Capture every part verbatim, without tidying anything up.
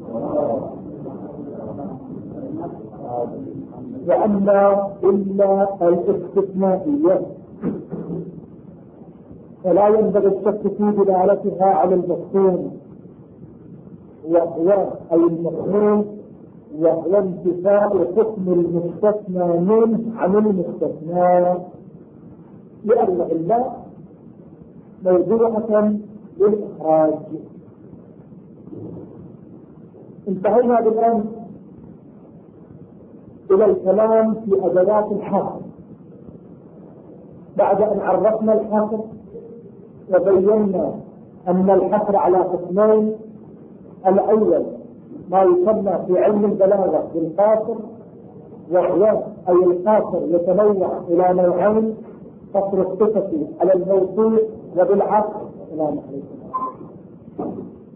وأما إلا الاستثنائية فلا ينبغي الشك في دلالتها على المفهوم، وهو أي المفهوم وهو انتفاء حكم المستثنى منه عن المستثنى، لأن إلا موضوعة للإخراج. انتهينا بالآن إلى الكلام في أدوات الحصر بعد أن عرفنا الحصر وبينا أن الحصر على قسمين: الأول ما يسمى في علم البلاغة بالقاصر، وهو أي القاصر يتنوع إلى نوعين: قصر الصفة على الموصوف وبالعقل إلى نحوه.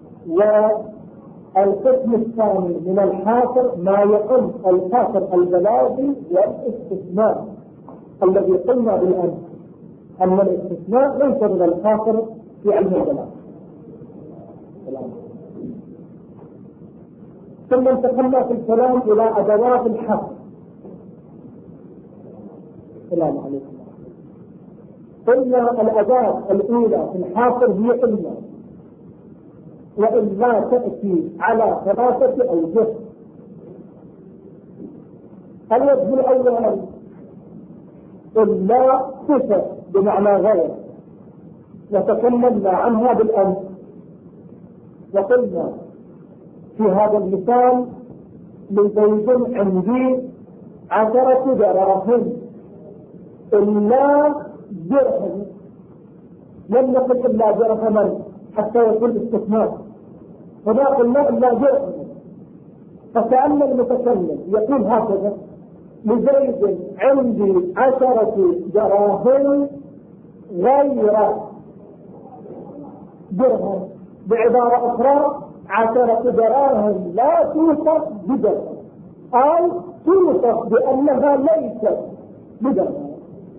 والقسم الثاني من الحاصر ما يقل القاصر البلاغي والاستثناء الذي قلنا بالأمس أن الاستثناء ليس من القاصر في علم البلاغة. ثم انتقلنا في الكلام إلى أدوات الحصر. السلام عليكم. قلنا الأداة الأولى في الحاصر هي إلا، وإلا تأتي على ثلاثة أوجه. الوجه الأول إلا صفة بمعنى غير، وتكلمنا عنها بالأمس وقلنا في هذا المثال: لزيد عندي عشرة دراهم إلا درهم، لم نقل إلا درهما حتى يكون استثناء، هنا قلنا إلا درهم. فكأن المتكلم يقول هكذا: لزيد عندي عشرة دراهم غير درهم. بعبارة أخرى: عشرة دراهم لا توصف بدرهم، أو توصف بأنها ليست بدرهم.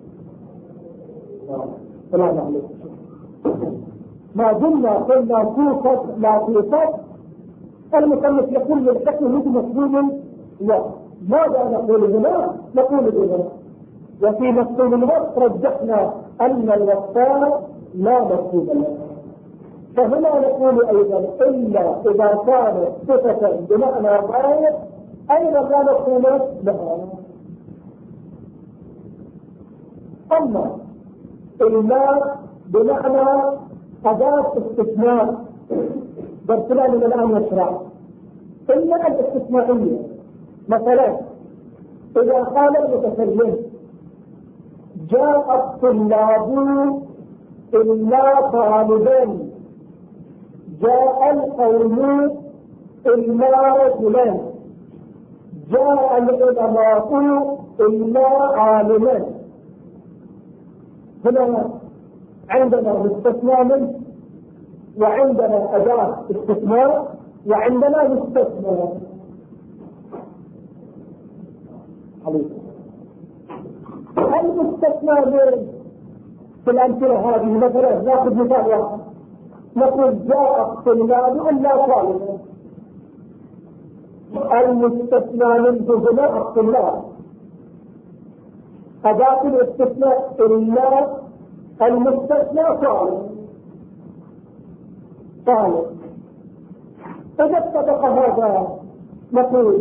السلام عليكم. ما دمنا قلنا توصف لا توصف، المصنف يقول للحكم مثل مفهوم لا. ماذا نقول هنا؟ نقول هنا وفي مفهوم الوصف رجحنا أن الوصف لا مفهوم له، فهنا نقول أيضا إلا إذا كانت صفة بمعنى غير أيضا لا مفهوم لها. أما إلا بمعنى أداة استثناء بارتلاء من الآن يشرع. إلا الاستثنائية مثلا إذا قال المتكلم: جاء الطلاب إلا طالبين، جاء القوم إلا رجلين، جاء العلماء إلا عالمين. هنا عندنا مستثنى منه، وعندنا أداة استثناء، وعندنا مستثنى. المستثنى من في الأمثلة هذه مثلا نأخذ مثال واحد، نقول: جاء الطلاب إلا طالبا. المستثنى منه هنا الطلاب، أداة الاستثناء إلا المستثنى طالب طالب. إذا اتفق هذا نقول: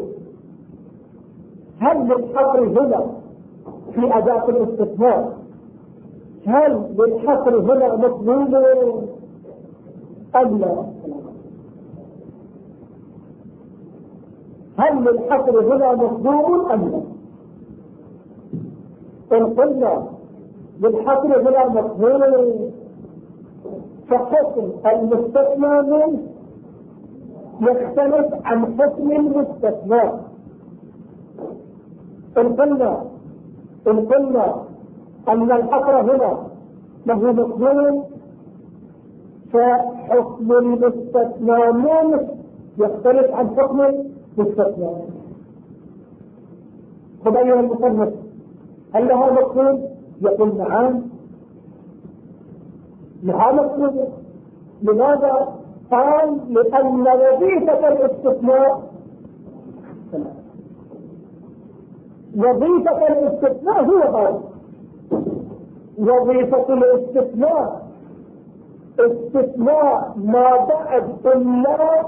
هل للحصر هنا في أداة الاستثناء هل للحصر هنا مفهوم أم لا؟ هل للحصر هنا مفهوم أم لا؟ إن قلنا للحصر هنا مفهوم فحكم المستثنى منه يختلف عن حكم المستثنى. إن قلنا إن قلنا أن الحصر هنا له مفهوم فحكم المستثنى منه يختلف عن حكم المستثنى. خذ أيها المصنف: هل لها مفهوم؟ يقول: نعم لها مفهوم. لماذا؟ قال لأن وظيفة الاستثناء وظيفة الاستثناء هو هذا. وظيفة الاستثناء استثناء ما بعد إلا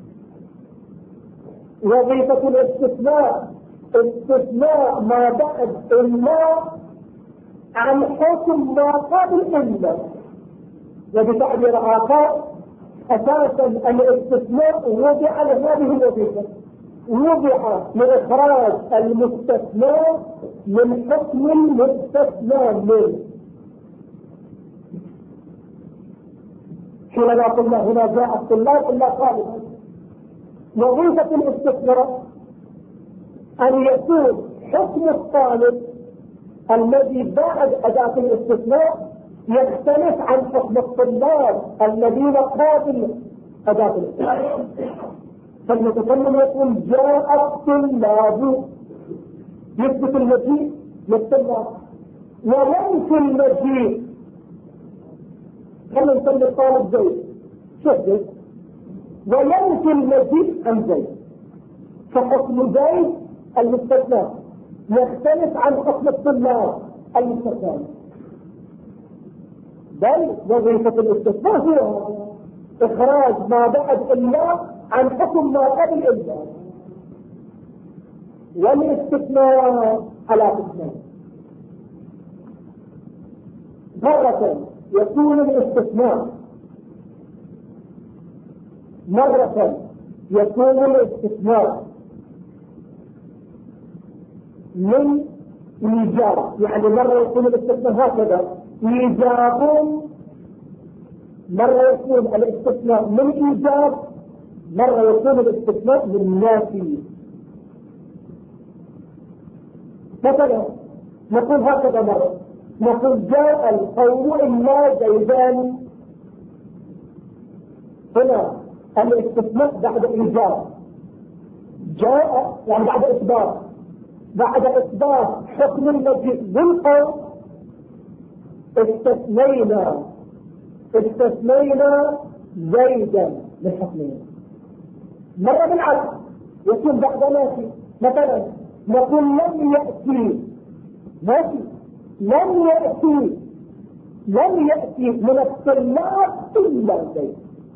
وظيفة الاستثناء استثناء ما بعد إلا عن حكم ما قبل إلا. وبتعبير آخر أساسا الاستثناء وضع لهذه الوظيفة، وضع لإخراج المستثنى من حكم المستثنى منه. حينما قلنا هنا جاء الطلاب إلا قالوا وظيفة الاستثناء أن يكون حكم الطالب الذي بعد أداة الاستثناء يختلف عن حكم الطلاب الذين قابل أداة الاستثناء. فالمتكلم يقول جاء الطلاب يثبت المجيء للطلاب، وينفي المجيء. خلينا نسمي الطالب زيد، شوف زيد، وينفي المجيء عن زيد. فحكم زيد المستثنى يختلف عن حكم الطلاب المستثنى. بل وظيفة الاستثناء هو إخراج ما بعد إلا عن حكم ما قبل إلا. والاستثناء على قسمين: مرة يكون الاستثناء مرة يكون الاستثناء من إيجاب، يعني مرة يكون الاستثناء هكذا إيجاب، مرة يكون الاستثناء من إيجاب، مرة يكون الاستثناء من نافي. مثلا نقول هكذا مرة، نقول جاء القوم إلا زيدان. هنا الاستثناء بعد إيجاب، جاء يعني بعد إثبات، بعد إثبات حكم المجيء بالقول استثنينا استثنينا زيدا من حكمين. مرة بالعكس يكون بعد نافي، مثلا نقول لم يأتي نافي، لم يأتي لم يأتي من الطلاب إلا زيد.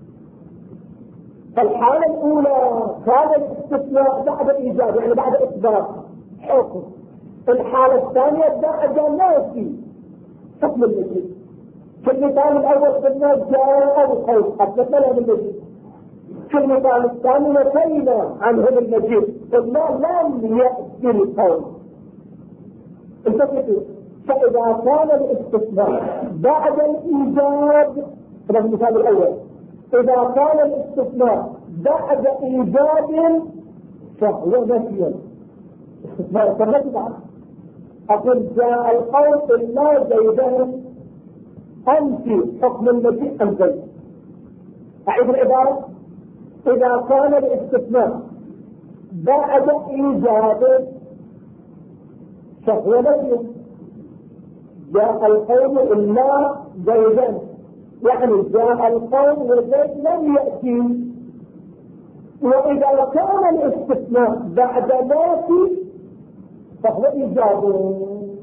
فالحالة الأولى كان الاستثناء بعد الإيجاب يعني بعد إثبات حكم. الحالة الثانية بعد نافي حكم المجيء. في المثال الأول قلنا جاء القوم أثبتنا لهم المجيء. في المثال الثاني نفينا عنهم المجيء، قلنا لم يأتي القوم. التفكير. فإذا كان الاستثناء بعد الإيجاب، هذا المثال الأول، إذا كان الاستثناء بعد إيجاب فهو نفي. استثناء كالنفي. أقول جاء القوم إلا زيدان، أنفي حكم المجيء عن زيد. أعيد العبارة: إذا كان الاستثناء بعد إيجاب فهو نفي. جاء القوم إلا زيدان يعني جاء القوم وزيد لم يأتي. وإذا كان الاستثناء بعد نافي فهو إيجاب،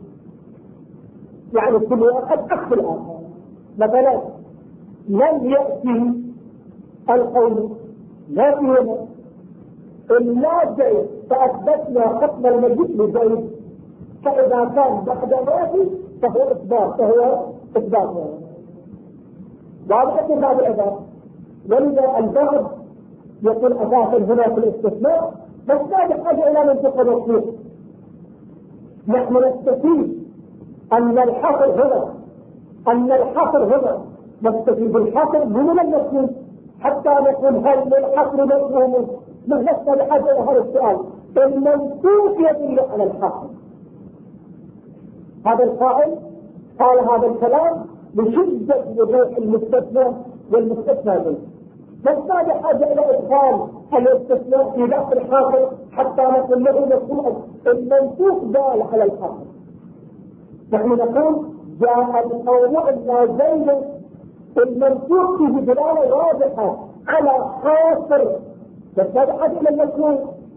يعني كل واحد أخذ الآخر. مثلا لم يأتي القوم نافي هنا إلا زيد، فأثبتنا حكم المجيء لزيد. فإذا كان بعد نافي فهو إثبات، فهو إثبات. واضح في باب العباد. ولذا البعض يقول أساسا هنا في الاستثناء بس لا يحتاج إلى منطق الرسول. نحن نستفيد أن الحصر هنا أن الحصر هنا نستفيد الحصر من المفهوم حتى نقول هل للحصر مفهوم. نحن بحاجة إلى هذا السؤال. المنطوق يدل على الحصر. هذا القائل قال هذا الكلام بشدة وضوح المستثنى والمستثنى به، بس ما بحاجة إلى إدخال الاستثناء في لفظ الحاصر حتى نقول له مفهوم. المنطوق دال على الحاصر. نحن نقول جاء القوم إلا زيد، المنطوق فيه دلالة واضحة على حاصر تتبعد إلى المذكور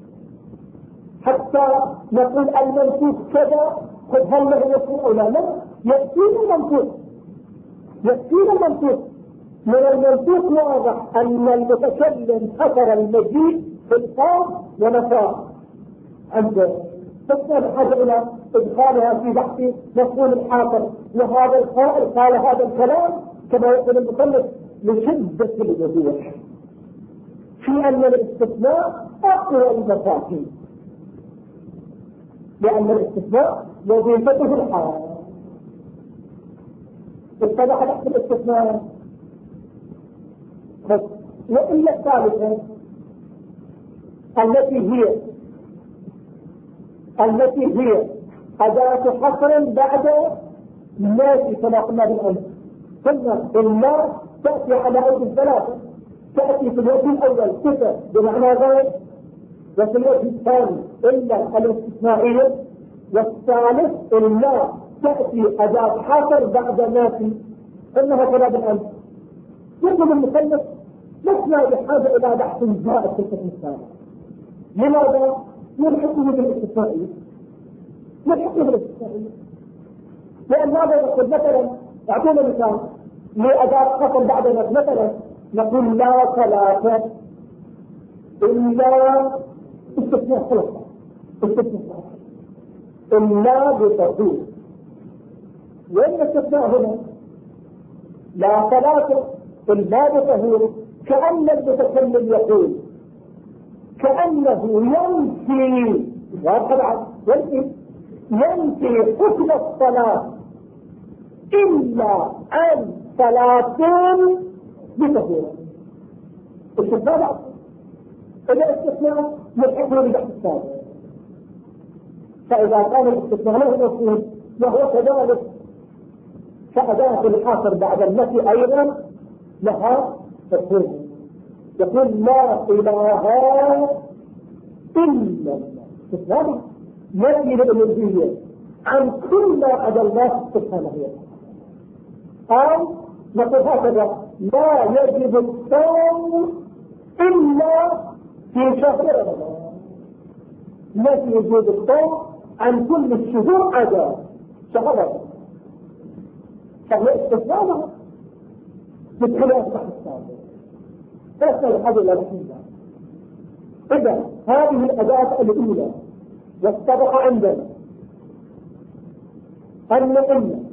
حتى نقول المنطوق كذا قد هل له مفهوم أو لا. لا، يكفينا المنطوق يكفينا المنطوق من المنطوق واضح أن المتكلم حصر المجيء في القام ونفاه عنده، فكان حاجة إلى إدخالها في بحث مفهوم الحاصر. وهذا القائل قال هذا الكلام كما يقول المصنف لشدة الوضوح في أن الاستثناء أقوى المفاهيم، لأن الاستثناء وظيفته الحال. اتضح تحت الاستثناء. وإلا الثالثة التي هي التي هي أداة حصر بعد الناس كما قلنا بالأمس. قلنا إلا تأتي على أوجه ثلاثة، تأتي في الوجه الأول صفة بمعنى غير، وفي الوجه الثاني إلا الاستثنائية، والثالث إلا تأتي أداة حصر بعد نافي. قلنا هكذا بالأمس. يقول المصنف لسنا بحاجة إلى بحث زائد في القسم الثاني. لماذا؟ نلحقه بالاستثنائية نلحقه بالاستثنائية لأن ماذا نقول؟ مثلا اعطونا مثال لأداة حصر بعد نافي. مثلا نقول لا ثلاثة إلا استثناء ثلاثة استثناء إلا بتطبيق. وين الاستثناء هنا؟ لا ثلاثة إلا بتطبيق. كأن المتكلم يقول كأنه ينفي وطبعا ينفي ينفي حكم الصلاة إلا عن ثلاثين بتطبيق. استثناء إذا استثناء يلحقه ببحث الثاني. فإذا كان الاستثناء له مفهوم وهو كذلك فأداة الحاصر بعد النفي أيضا لها مفهوم. يقول لا إله إلا الله نفي للألوهية عن كل ما عدا الله سبحانه وتعالى. أو نقول هكذا لا يجب الصوم إلا في شهر رمضان. نفي وجود الصوم عن كل الشهور عدا شهر رمضان، فهي استثناء بخلاف بحث الثاني. فاسأل الحاجة إلى الحين. إذا هذه الأداة الأولى واتضح عندنا أن إن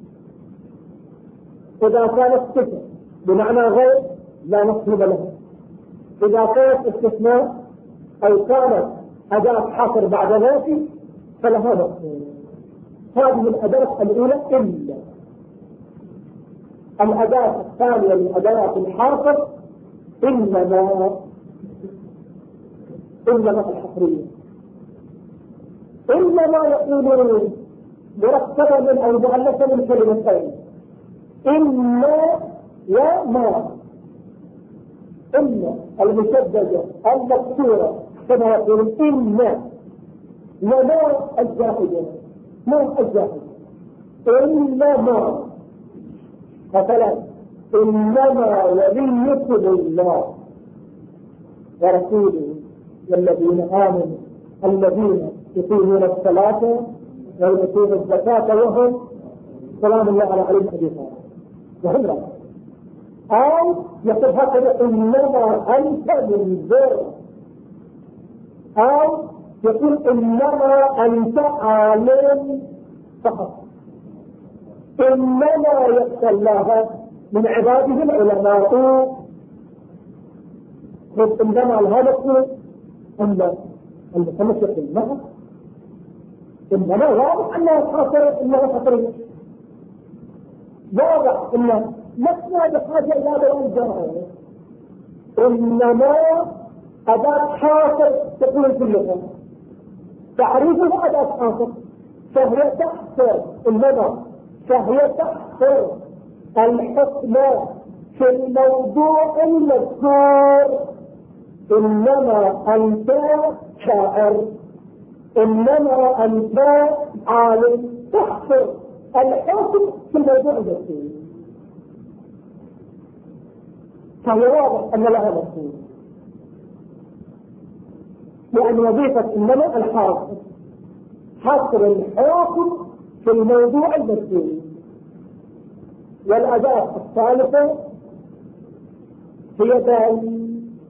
إذا كانت صفة بمعنى غير لا مفهوم له، إذا كانت استثناء أو كانت أداة حصر بعد نافي فلها مفهوم. هذه الأداة الأولى إلا. الأداة الثانية من أداة الحاصر إنما إنما الحصرية. إنما يقولون مركبة من أو مؤلفة من كلمتين إلا وما. إن المشددة المكسورة كما يقولون إن وما الزائدة ما الزائدة إنما. مثلا إنما وليكم الله ورسوله والذين آمنوا الذين يقيمون الصلاة ويؤتون الزكاة وهم سلام الله على عليهم أبي طالب وهم لا. أو يقول هكذا إنما أنت منذر، أو يقول إنما أنت عالم فقط. إنما يخشى الله من عباده العلماء. بس إنما الهدف أن المصنف يقول إنما إنما واضح أنها خاطرة إنها خاطرة واضح إن لسنا بحاجة إلى بيان جاهل. إنما أداة حاصر تقول في اللغة تعريفها أداة حاصر فهي تحصر إنما فهي تحصر الحكم في الموضوع المذكور. إنما أنت شاعر إنما أنت عالم. تحصر الحكم في الموضوع المذكور. فهي واضح أن لها مفهوم، لأن وظيفة إنما الحاصر، حصر الحاصر في الموضوع المذكور. والأداة الثالثة هي دال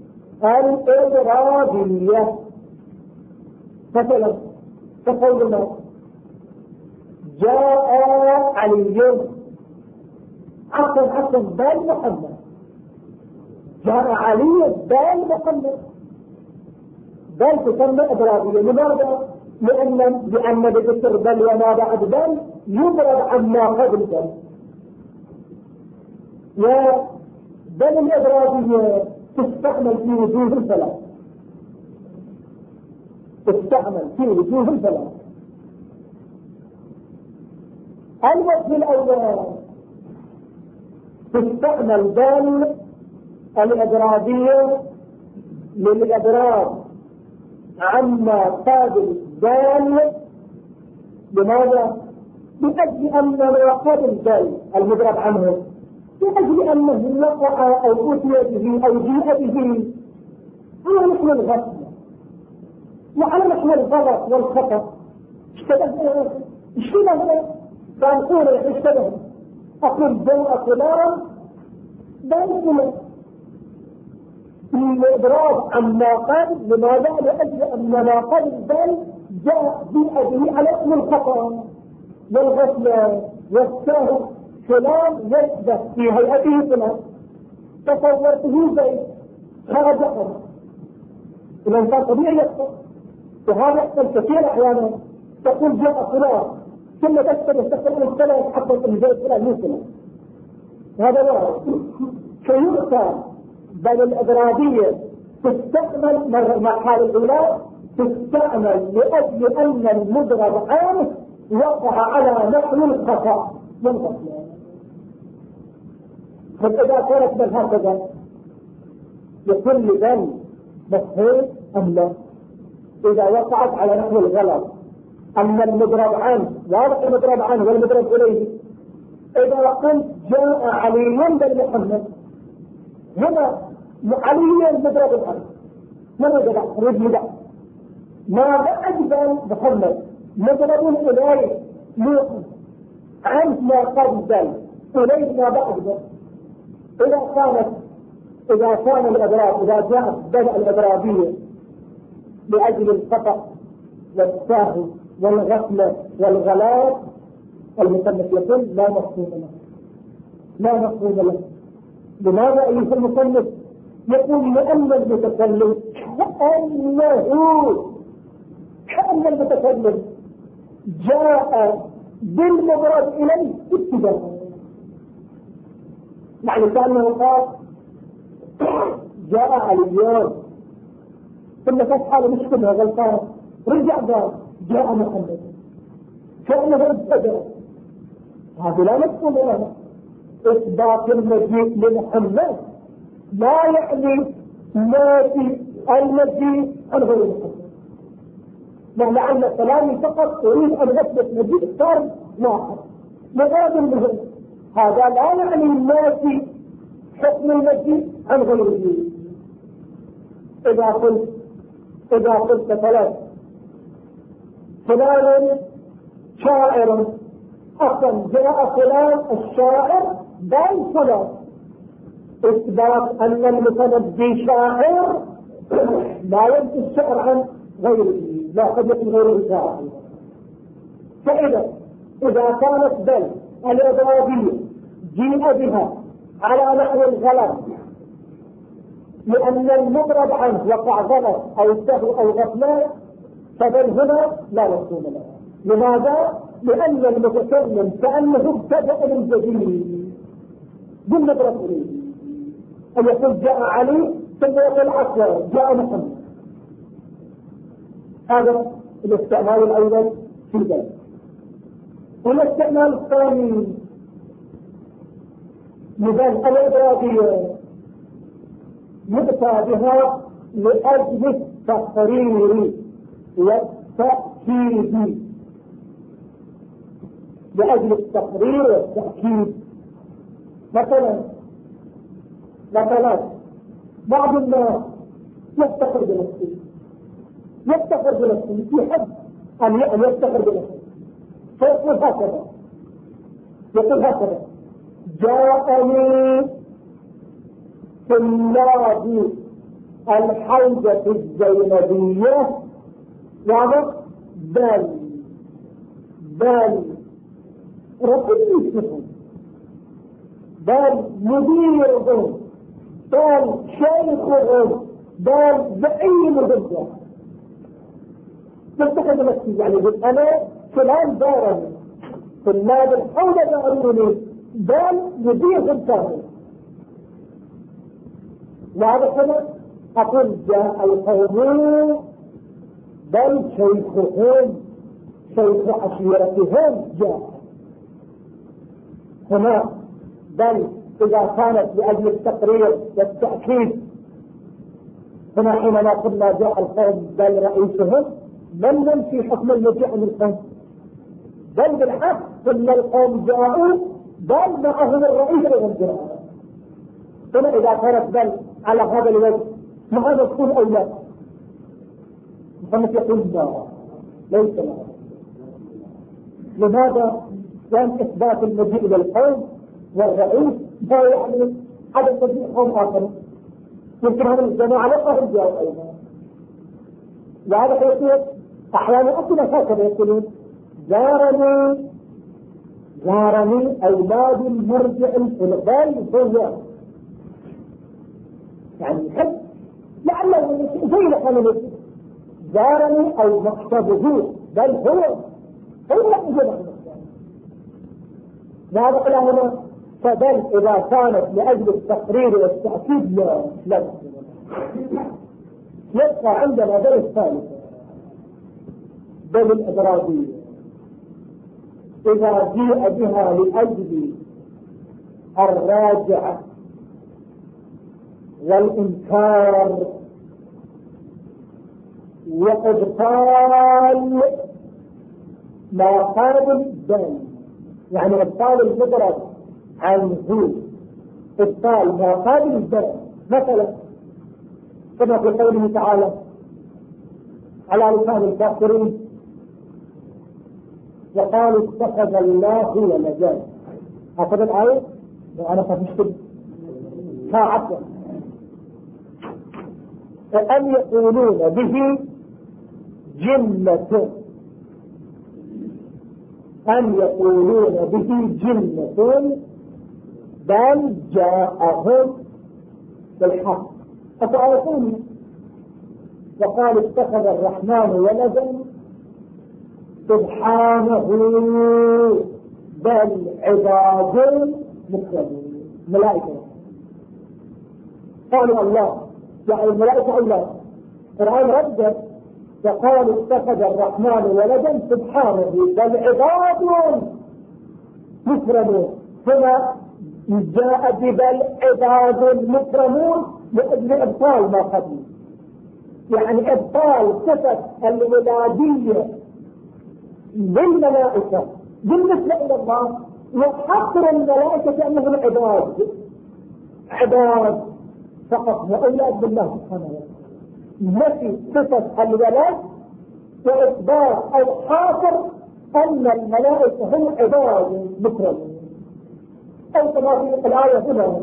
الإضرابية. مثلا تقولنا جاء علي عقل عقل بال محمد، جاء علي بال محمد، بل تسمى إضرابية. لماذا؟ لأن لأن بذكر بل وما بعد بل يضرب عما قبل بل. وبل الإضرابية تستعمل في وجوه الثلاث، تستعمل في وجوه الثلاث. الوجه الأول تستعمل بل الإضرابية للإضراب عما قابل بال. لماذا؟ لأجل أن ما قابل بال المضرب عنه، لأجل أنه وقع أو أتي به أو جيء به على نحو الغفلة وعلى نحو الغلط والخطأ. اشتبه اشتبه فنقول اشتبه أقول جاء فلان بل فلان الإضراب عما قبل. لماذا؟ لأجل أن ما قبل بل جاء بأجله على اسم الخطأ والغفلة والسهو. فلان يشبه في هيئته فلان، تصورته زيد، هذا أمر الإنسان طبيعي يخطأ، وهذا يحصل كثير أحيانا. تقول جاء فلان ثم تكتب تقول الثلاث حتى تقول زيد فلان مو فلان، هذا واحد. فيؤتى بل الإضرابية تستعمل مرحلة الأولى تستعمل لأجل أن المضرب عنه وقع على نحو الخطأ والغفلة. فإذا كانت بل هكذا لكل بل مفهوم أم لا؟ إذا وقعت على نحو الغلط أن المضرب عنه واضح المضرب عنه والمضرب إليه. إذا قلت جاء علي بن محمد، هنا علي المضرب عنه ما نجد رجل ما بعد محمد مضرب إليه موقف عنه ما قبل بل إليه ما بعد بل. إذا كانت إذا كان الإضراب إذا جاءت بل الإضرابية لأجل الخطأ والسهو والغفلة والغلاط، المصنف يقول لا مفهوم له، لا مفهوم له. لماذا أيها المصنف؟ يقول لأن المتكلم كأنه كأن المتكلم جاء بالمضرب إليه ابتداء، يعني كأنه قال جاء علي ثم تفعل مشكلة غلطان رجع قال جاء محمد، كأنه ابتدأ. هذا لا مفهوم له. إثبات المجيء لمحمد لا يعني نافي المجيء عن غير محمد. لعل كلامي فقط أريد أن أثبت مجيء فرد واحد مغاد المهم، هذا لا يعني نافي حكم المجيء عن غيره. إذا قلت إذا قلت ثلاث فلان شاعر، أصلا جاء فلان الشاعر بل فلان، إثبات أن المتنبي شاعر لا ينفي الشعر عن غيره، لا قد يكون غيره شاعر. فإذا إذا كانت بل الإضرابية جيء بها على نحو الغلط لأن المضرب عنه وقع غلط أو سهو أو غفلة، فبل هنا لا مفهوم له. لماذا؟ لأن المتكلم كأنه ابتدأ من جديد بالمضرب إليه، أن يقول جاء علي ثم يقول عصر جاء محمد. هذا الاستعمال الأول في ذلك. والاستعمال الثاني لبل الإضرابية يؤتى بها لأجل التقرير والتأكيد، لأجل التقرير والتأكيد. مثلا مثلا بعض الناس يفتخر بنفسه يفتخر بنفسه يحب أن يفتخر بنفسه فيقول هكذا يقول هكذا جاءني طلاب الحوزة الزينبية واضح بل بل رئيسهم بل مديرهم بل شيخهم بل زعيمهم تفتخر بنفسي يعني يقول أنا فلان دارني طلاب الحوزة داروني بل مديرهم كامل وهذا كذا أقول جاء القوم بل شيخهم شيخ عشيرتهم جاء هنا بل إذا كانت لأجل التقرير والتأكيد هنا حينما قلنا جاء القوم بل رئيسهم لم ننفي حكم المجيء من القوم بل بالحق ثم القوم جاءوا بل معهم الرئيس والجراء هنا إذا كانت بل على هذا الوجه ماذا تكون أو لا محمد يقول لا ليس لا لماذا؟ لأن إثبات المجيء للقوم والرئيس ما يعني عدم مجيء قوم آخر يمكن هذا الجماعة لقهم جاءوا أيضا وهذا يقول أحيانا أصلا هكذا يقولون زارني زارني أولاد المرجع الفلبال هو يعني يحب لعله زي ما كانوا يقولون زارني أو مكتبه بل هو هو يجب ماذا قال هنا فبل إذا كانت لأجل التقرير والتأكيد لا لا يبقى عندنا بل الثالث بل الإدراجية إذا جيء بها لأجل الراجعة والإنكار وإبطال ما قابل بل يعني إبطال المدرج عنه إبطال ما قابل بل مثلا كما في قوله تعالى على لسان الكافرين وقالوا اتخذ الله ولدا هكذا الآية وأنا فمشكل ساعة أن يقولون به جنة أن يقولون به جنة بل جاءهم بالحق أفعلتون وقال اتخذ الرحمن ولدا سبحانه بل عباد مكرمون ملائكة قالوا الله يعني الملائكة الله القرآن رد فقال اتخذ الرحمن ولدا سبحانه بل عباد مكرمون هنا جاء ببل عباد مكرمون لأجل إبطال ما قبل يعني إبطال صفة الولادية بالملائكة بالنسبة إلى الله وحصر الملائكة أنهم عباد عباد فقط وأولاد بالله سبحانه وتعالى نفي صفة الولد وإثبات أو حاصر أن الملائكة هم عباد مكرمون أو كما في الآية هنا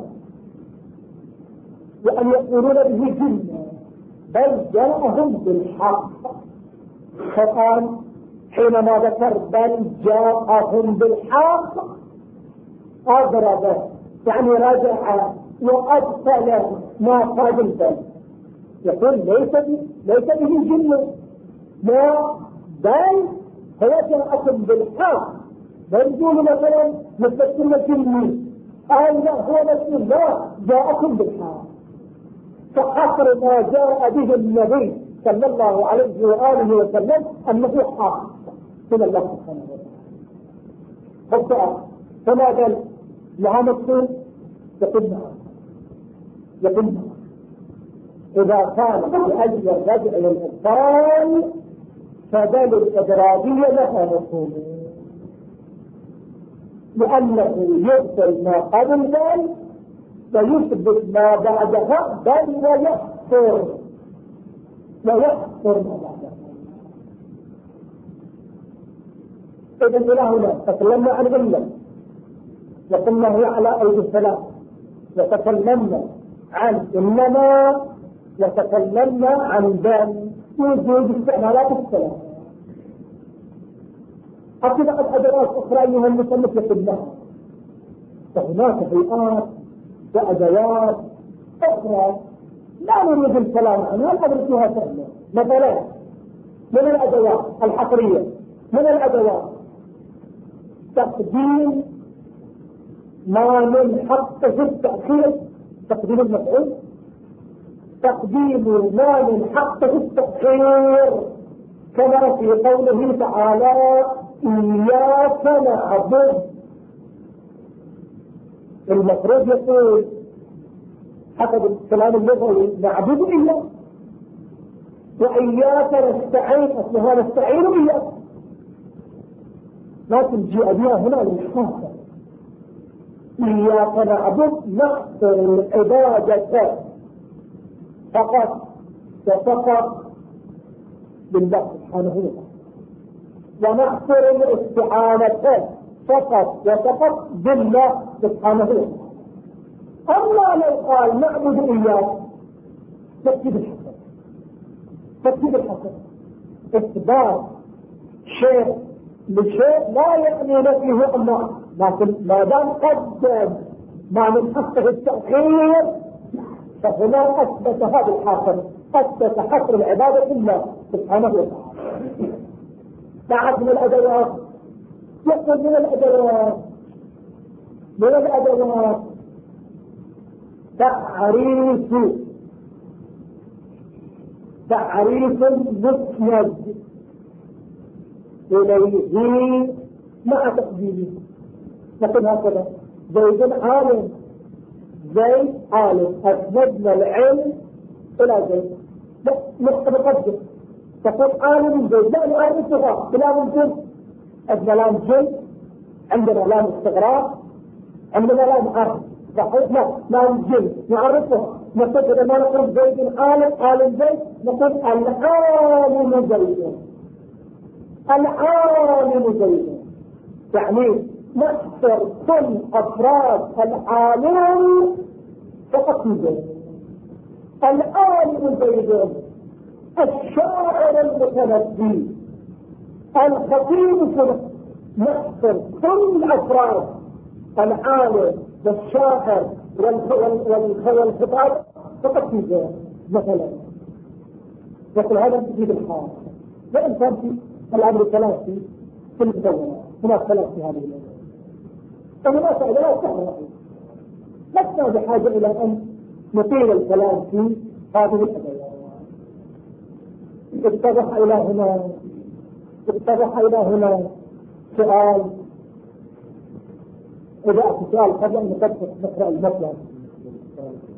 وأن يقولون به جنة بل جاءهم بالحق فقال حينما ذكر بل جاءهم بالحق أضرب يعني رجع وأبطل ما قال البل يقول ليس ليس به جنة لا بل هو جاءكم بالحق بل يقول مثلا مستقيم الجنة أو لا هو نفس الله جاءكم بالحق فحصر ما جاء به النبي صلى الله عليه وآله وسلم أنه حق من الله سبحانه وتعالى فما قال لها مكتوب يقول نعم يقول نعم إذا كان لأجل الرجع للإبطال فبل الإدراجية لها مفهوم لأنه يبطل ما قبل ذلك ويثبت ما بعدها بل ويحصر ويحصر ما بعدها. إذا إلى هنا تكلمنا عن علة وقلنا هي على أيدي الثلاث، وتكلمنا عن إنما، وتكلمنا عن بل وجود استعمالات الثلاث. أكيد قد أدوات أخرى أيها المصنف يقولها، فهناك هيئات وأدوات أخرى لا نريد الكلام عنها، الأمر فيها سهلة. مثلا من الأدوات الحصرية، من الأدوات تقديم ما من حقه التأخير، تقديم المفعول، تقديم ما من حقه التأخير كما في قوله تعالى إياك نعبد. المفروض يقول حسب الكلام اللغوي نعبد إياك، وإياك نستعين، أصلها نستعين إياك، لكن جاء بها هنا للحاصل إياك نعبد، نحصر العبادة فقط وفقط بالله سبحانه وتعالى، ونحصر الاستعانة فقط وفقط بالله سبحانه وتعالى. أما لو قال نعبد إياك تكتب الحسن، تكتب الحسن إثبات شيء لشيء لا يعني نفيه الله، لكن ما دام قدم ما من حقه التأخير فهنا أثبت هذا الحاصل، أثبت حصر العبادة لله سبحانه وتعالى. بعد من الأدوات يقول من الأدوات من الأدوات تعريف تعريف مسند إليه مع تقديمه. مثل هكذا زيد عالم، زيد عالم، أسندنا العلم إلى زيد مقدم، تقول عالم زيد لا نعرفها بلا ممكن. عندنا لام جل، عندنا لام استغراق، عندنا لام عرف، صحيح؟ لا لام جل نعرفها، نقول إذا ما نقول زيد عالم عالم زيد نقول العالم زيد، العالم زيد، يعني نحصر كل أفراد العالم فقط في زيد. العالم زيد، الشاعر المتنبي، الخطيب، نحصر كل أفراد العالم والشاعر والخطاب فقط في زيد. مثلا يقول هذا تفيد الحال، وإن كان في الأمر ثلاث في المدونة، هناك ثلاث في هذه الأمور، فهناك أدوات سهلة. لسنا بحاجة إلى أن نطيل الكلام في هذه الأدوات. اتضح إلى هنا اتضح إلى هنا سؤال، إذا أتى سؤال قبل أن نقرأ المطلب.